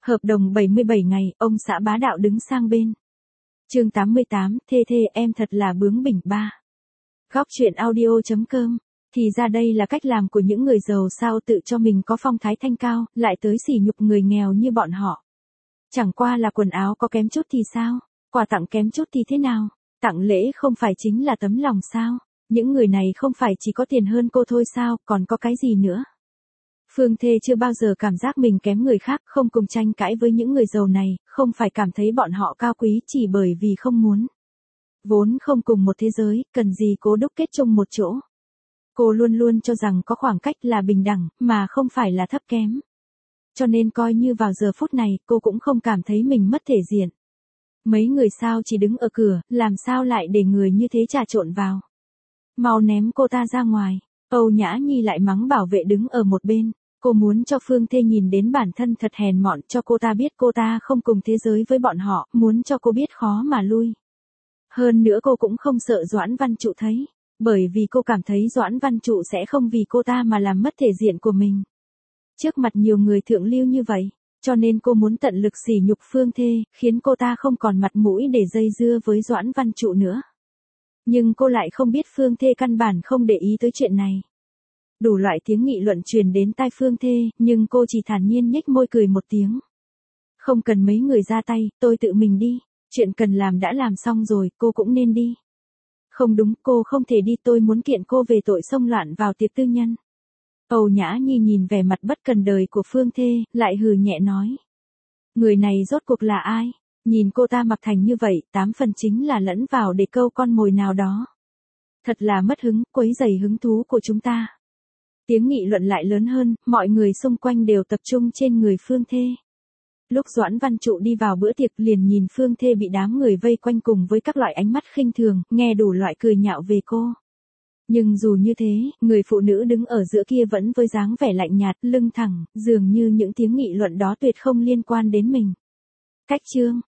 Hợp đồng 77 ngày, ông xã bá đạo đứng sang bên. Chương 88, thê em thật là bướng bỉnh ba. Góc truyện audio.com. Thì ra đây là cách làm của những người giàu sao tự cho mình có phong thái thanh cao, lại tới sỉ nhục người nghèo như bọn họ. Chẳng qua là quần áo có kém chút thì sao? Quà tặng kém chút thì thế nào? Tặng lễ không phải chính là tấm lòng sao? Những người này không phải chỉ có tiền hơn cô thôi sao, còn có cái gì nữa? Phương Thê chưa bao giờ cảm giác mình kém người khác, không cùng tranh cãi với những người giàu này, không phải cảm thấy bọn họ cao quý chỉ bởi vì không muốn. Vốn không cùng một thế giới, cần gì cố đúc kết chung một chỗ. Cô luôn luôn cho rằng có khoảng cách là bình đẳng, mà không phải là thấp kém. Cho nên coi như vào giờ phút này, cô cũng không cảm thấy mình mất thể diện. Mấy người sao chỉ đứng ở cửa, làm sao lại để người như thế trà trộn vào. Mau ném cô ta ra ngoài. Âu Nhã Nhi lại mắng bảo vệ đứng ở một bên. Cô muốn cho Phương Thê nhìn đến bản thân thật hèn mọn, cho cô ta biết cô ta không cùng thế giới với bọn họ, muốn cho cô biết khó mà lui. Hơn nữa cô cũng không sợ Doãn Văn Trụ thấy, bởi vì cô cảm thấy Doãn Văn Trụ sẽ không vì cô ta mà làm mất thể diện của mình. Trước mặt nhiều người thượng lưu như vậy, cho nên cô muốn tận lực sỉ nhục Phương Thê, khiến cô ta không còn mặt mũi để dây dưa với Doãn Văn Trụ nữa. Nhưng cô lại không biết Phương Thê căn bản không để ý tới chuyện này. Đủ loại tiếng nghị luận truyền đến tai Phương Thê, nhưng cô chỉ thản nhiên nhếch môi cười một tiếng. Không cần mấy người ra tay, tôi tự mình đi. Chuyện cần làm đã làm xong rồi, cô cũng nên đi. Không đúng, cô không thể đi, tôi muốn kiện cô về tội xông loạn vào tiệc tư nhân. Âu Nhã Nhi nhìn vẻ mặt bất cần đời của Phương Thê, lại hừ nhẹ nói. Người này rốt cuộc là ai? Nhìn cô ta mặc thành như vậy, 8 phần chính là lẫn vào để câu con mồi nào đó. Thật là mất hứng, quấy rầy hứng thú của chúng ta. Tiếng nghị luận lại lớn hơn, mọi người xung quanh đều tập trung trên người Phương Thê. Lúc Doãn Văn Trụ đi vào bữa tiệc liền nhìn Phương Thê bị đám người vây quanh cùng với các loại ánh mắt khinh thường, nghe đủ loại cười nhạo về cô. Nhưng dù như thế, người phụ nữ đứng ở giữa kia vẫn với dáng vẻ lạnh nhạt, lưng thẳng, dường như những tiếng nghị luận đó tuyệt không liên quan đến mình. Cách chương